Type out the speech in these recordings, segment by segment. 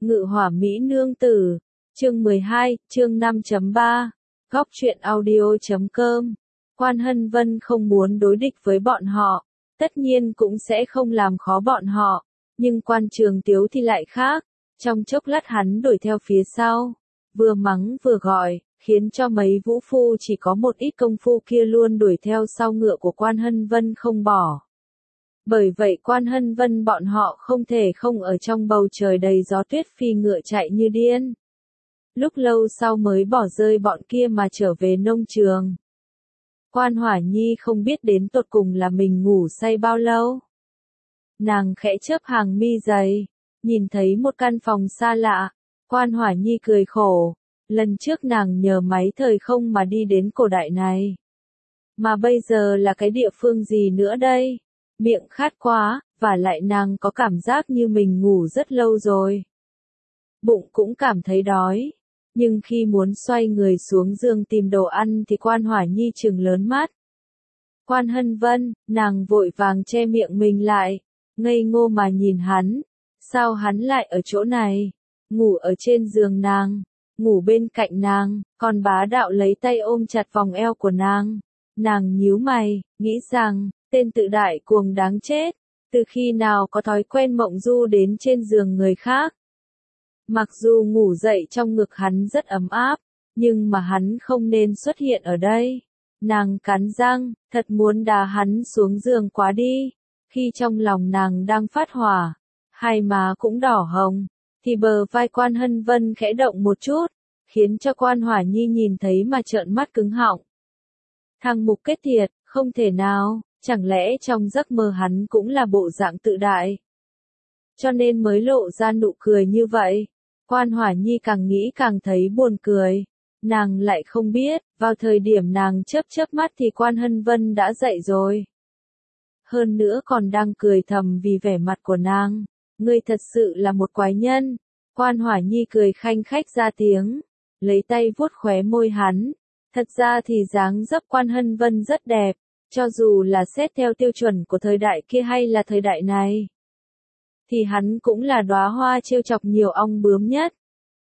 Ngự hỏa mỹ nương tử, chương 12, chương 5.3, góc truyện audio.com. Quan Hân Vân không muốn đối địch với bọn họ, tất nhiên cũng sẽ không làm khó bọn họ, nhưng Quan Trường Tiếu thì lại khác, trong chốc lát hắn đuổi theo phía sau, vừa mắng vừa gọi, khiến cho mấy vũ phu chỉ có một ít công phu kia luôn đuổi theo sau ngựa của Quan Hân Vân không bỏ. Bởi vậy Quan Hân Vân bọn họ không thể không ở trong bầu trời đầy gió tuyết phi ngựa chạy như điên. Lúc lâu sau mới bỏ rơi bọn kia mà trở về nông trường. Quan Hỏa Nhi không biết đến tột cùng là mình ngủ say bao lâu. Nàng khẽ chớp hàng mi dày, nhìn thấy một căn phòng xa lạ, Quan Hỏa Nhi cười khổ, lần trước nàng nhờ máy thời không mà đi đến cổ đại này. Mà bây giờ là cái địa phương gì nữa đây? Miệng khát quá, và lại nàng có cảm giác như mình ngủ rất lâu rồi. Bụng cũng cảm thấy đói, nhưng khi muốn xoay người xuống giường tìm đồ ăn thì Quan Hỏa Nhi trừng lớn mắt. Quan Hân Vân, nàng vội vàng che miệng mình lại, ngây ngô mà nhìn hắn, sao hắn lại ở chỗ này, ngủ ở trên giường nàng, ngủ bên cạnh nàng, còn bá đạo lấy tay ôm chặt vòng eo của nàng. Nàng nhíu mày, nghĩ rằng, tên tự đại cuồng đáng chết, từ khi nào có thói quen mộng du đến trên giường người khác. Mặc dù ngủ dậy trong ngực hắn rất ấm áp, nhưng mà hắn không nên xuất hiện ở đây. Nàng cắn răng, thật muốn đá hắn xuống giường quá đi. Khi trong lòng nàng đang phát hỏa, hai má cũng đỏ hồng, thì bờ vai Quan Hân Vân khẽ động một chút, khiến cho Quan Hỏa Nhi nhìn thấy mà trợn mắt cứng họng. Thằng mục kết thiệt, không thể nào, chẳng lẽ trong giấc mơ hắn cũng là bộ dạng tự đại, cho nên mới lộ ra nụ cười như vậy. Quan Hỏa Nhi càng nghĩ càng thấy buồn cười. Nàng lại không biết, vào thời điểm nàng chớp mắt thì Quan Hân Vân đã dậy rồi. Hơn nữa còn đang cười thầm vì vẻ mặt của nàng. Ngươi thật sự là một quái nhân. Quan Hỏa Nhi cười khanh khách ra tiếng, lấy tay vuốt khóe môi hắn. Thật ra thì dáng dấp Quan Hân Vân rất đẹp, cho dù là xét theo tiêu chuẩn của thời đại kia hay là thời đại này, thì hắn cũng là đóa hoa trêu chọc nhiều ong bướm nhất.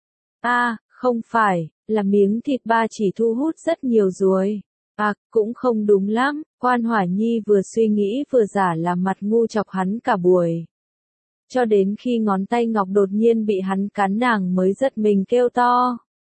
Không phải, là miếng thịt ba chỉ thu hút rất nhiều ruồi. Cũng không đúng lắm, Quan Hỏa Nhi vừa suy nghĩ vừa giả làm mặt ngu chọc hắn cả buổi. Cho đến khi ngón tay ngọc đột nhiên bị hắn cắn nàng mới giật mình kêu to.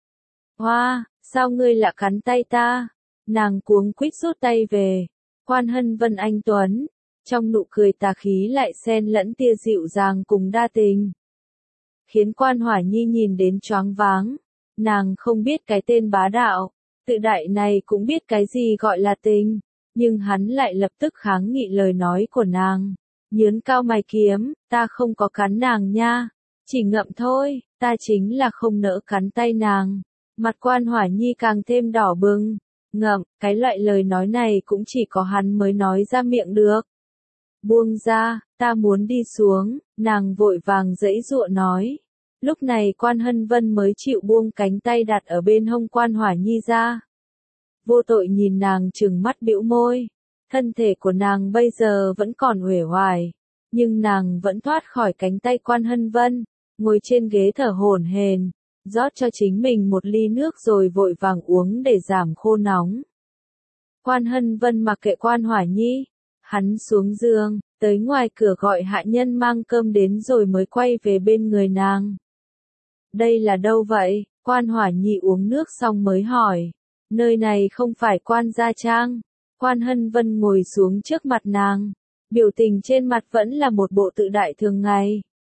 Hoa, sao ngươi lại cắn tay ta? Nàng cuống quýt rút tay về. Quan Hân Vân anh tuấn, trong nụ cười tà khí lại xen lẫn tia dịu dàng cùng đa tình, khiến Quan Hỏa Nhi nhìn đến choáng váng. Nàng không biết cái tên bá đạo, tự đại này cũng biết cái gì gọi là tình, nhưng hắn lại lập tức kháng nghị lời nói của nàng, nhớn cao mày kiếm, ta không có cắn nàng nha, chỉ ngậm thôi, ta chính là không nỡ cắn tay nàng. Mặt Quan Hỏa Nhi càng thêm đỏ bừng, ngậm, cái loại lời nói này cũng chỉ có hắn mới nói ra miệng được. Buông ra, ta muốn đi xuống, nàng vội vàng giãy giụa nói. Lúc này Quan Hân Vân mới chịu buông cánh tay đặt ở bên hông Quan Hỏa Nhi ra. Vô tội nhìn nàng trừng mắt bĩu môi. Thân thể của nàng bây giờ vẫn còn uể oải, nhưng nàng vẫn thoát khỏi cánh tay Quan Hân Vân, ngồi trên ghế thở hổn hển, rót cho chính mình một ly nước rồi vội vàng uống để giảm khô nóng. Quan Hân Vân mặc kệ Quan Hỏa Nhi, hắn xuống giường, tới ngoài cửa gọi hạ nhân mang cơm đến rồi mới quay về bên người nàng. Đây là đâu vậy? Quan Hỏa Nhi uống nước xong mới hỏi. Nơi này không phải Quan gia trang. Quan Hân Vân ngồi xuống trước mặt nàng, biểu tình trên mặt vẫn là một bộ tự đại thường ngày.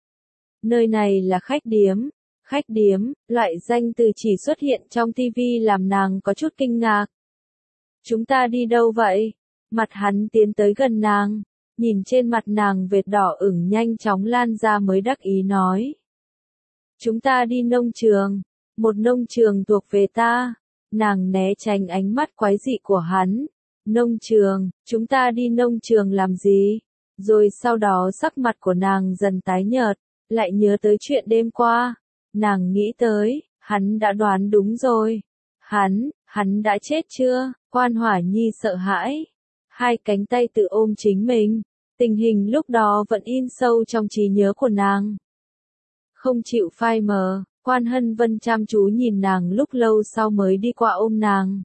Nơi này là khách điếm. Khách điếm, loại danh từ chỉ xuất hiện trong TV làm nàng có chút kinh ngạc. Chúng ta đi đâu vậy? Mặt hắn tiến tới gần nàng, nhìn trên mặt nàng vệt đỏ ửng nhanh chóng lan ra mới đắc ý nói. Chúng ta đi nông trường, một nông trường thuộc về ta. Nàng né tránh ánh mắt quái dị của hắn. Nông trường, chúng ta đi nông trường làm gì? Rồi sau đó sắc mặt của nàng dần tái nhợt, lại nhớ tới chuyện đêm qua. Nàng nghĩ tới, hắn đã đoán đúng rồi. Hắn đã chết chưa? Quan Hỏa Nhi sợ hãi. Hai cánh tay tự ôm chính mình. Tình hình lúc đó vẫn in sâu trong trí nhớ của nàng. không chịu phai mờ. Quan Hân Vân chăm chú nhìn nàng lúc lâu sau mới đi qua ôm nàng.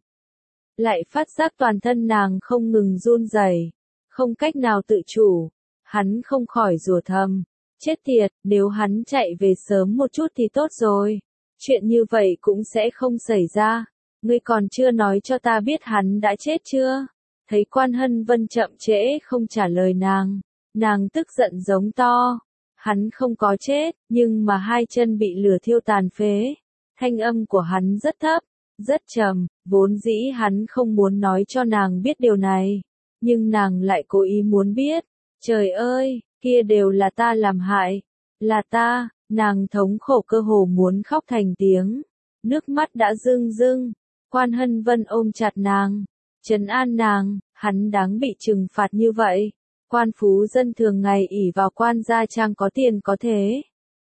Lại phát giác toàn thân nàng không ngừng run rẩy, không cách nào tự chủ. Hắn không khỏi rủa thầm. Chết tiệt, nếu hắn chạy về sớm một chút thì tốt rồi. Chuyện như vậy cũng sẽ không xảy ra. Ngươi còn chưa nói cho ta biết hắn đã chết chưa? Thấy Quan Hân Vân chậm trễ không trả lời nàng. Nàng tức giận giống to. Hắn không có chết, nhưng mà hai chân bị lửa thiêu tàn phế. Thanh âm của hắn rất thấp, rất trầm, vốn dĩ hắn không muốn nói cho nàng biết điều này. Nhưng nàng lại cố ý muốn biết. Trời ơi, kia đều là ta làm hại. Là ta, nàng thống khổ cơ hồ muốn khóc thành tiếng. Nước mắt đã rưng rưng. Quan Hân Vân ôm chặt nàng, trấn an nàng, hắn đáng bị trừng phạt như vậy. Quan phú dân thường ngày ỷ vào quan gia trang có tiền có thế.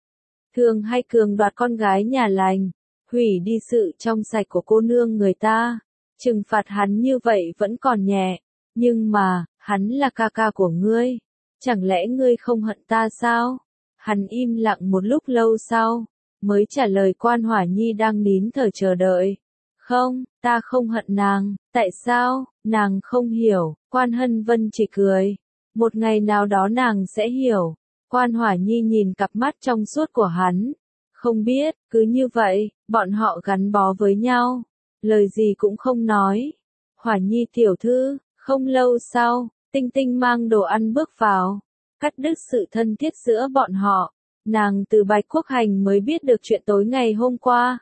Thường hay cường đoạt con gái nhà lành, hủy đi sự trong sạch của cô nương người ta. Trừng phạt hắn như vậy vẫn còn nhẹ, nhưng mà, hắn là ca ca của ngươi. Chẳng lẽ ngươi không hận ta sao? Hắn im lặng một lúc lâu sau, mới trả lời Quan Hỏa Nhi đang nín thở chờ đợi. Không, ta không hận nàng, tại sao? Nàng không hiểu. Quan Hân Vân chỉ cười. Một ngày nào đó nàng sẽ hiểu. Quan Hỏa Nhi nhìn cặp mắt trong suốt của hắn. Không biết, cứ như vậy, bọn họ gắn bó với nhau. Lời gì cũng không nói. Hỏa Nhi tiểu thư, không lâu sau, Tinh Tinh mang đồ ăn bước vào. Cắt đứt sự thân thiết giữa bọn họ. Nàng từ Bạch Quốc Hành mới biết được chuyện tối ngày hôm qua.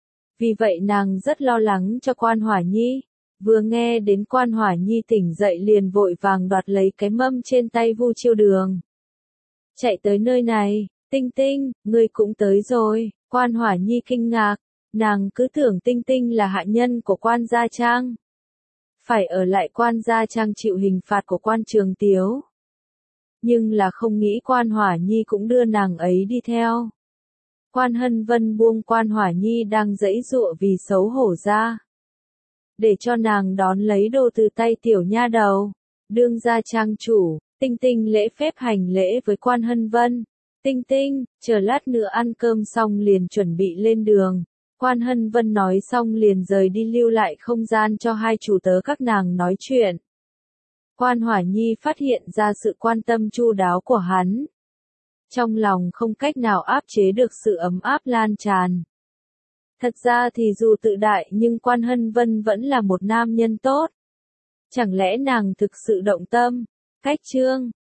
Vì vậy nàng rất lo lắng cho Quan Hỏa Nhi. Vừa nghe đến Quan Hỏa Nhi tỉnh dậy liền vội vàng đoạt lấy cái mâm trên tay Vu Chiêu Đường. Chạy tới nơi này, Tinh Tinh, ngươi cũng tới rồi. Quan Hỏa Nhi kinh ngạc, nàng cứ tưởng Tinh Tinh là hạ nhân của Quan gia trang. Phải ở lại Quan gia trang chịu hình phạt của Quan Trường Tiếu. Nhưng là không nghĩ Quan Hỏa Nhi cũng đưa nàng ấy đi theo. Quan Hân Vân buông Quan Hỏa Nhi đang giãy giụa vì xấu hổ ra. Để cho nàng đón lấy đồ từ tay tiểu nha đầu. Đương gia trang chủ, Tinh Tinh lễ phép hành lễ với Quan Hân Vân. Tinh Tinh, chờ lát nữa ăn cơm xong liền chuẩn bị lên đường. Quan Hân Vân nói xong liền rời đi lưu lại không gian cho hai chủ tớ các nàng nói chuyện. Quan Hỏa Nhi phát hiện ra sự quan tâm chu đáo của hắn. Trong lòng không cách nào áp chế được sự ấm áp lan tràn. Thật ra thì dù tự đại nhưng Quan Hân Vân vẫn là một nam nhân tốt. Chẳng lẽ nàng thực sự động tâm? Cách chương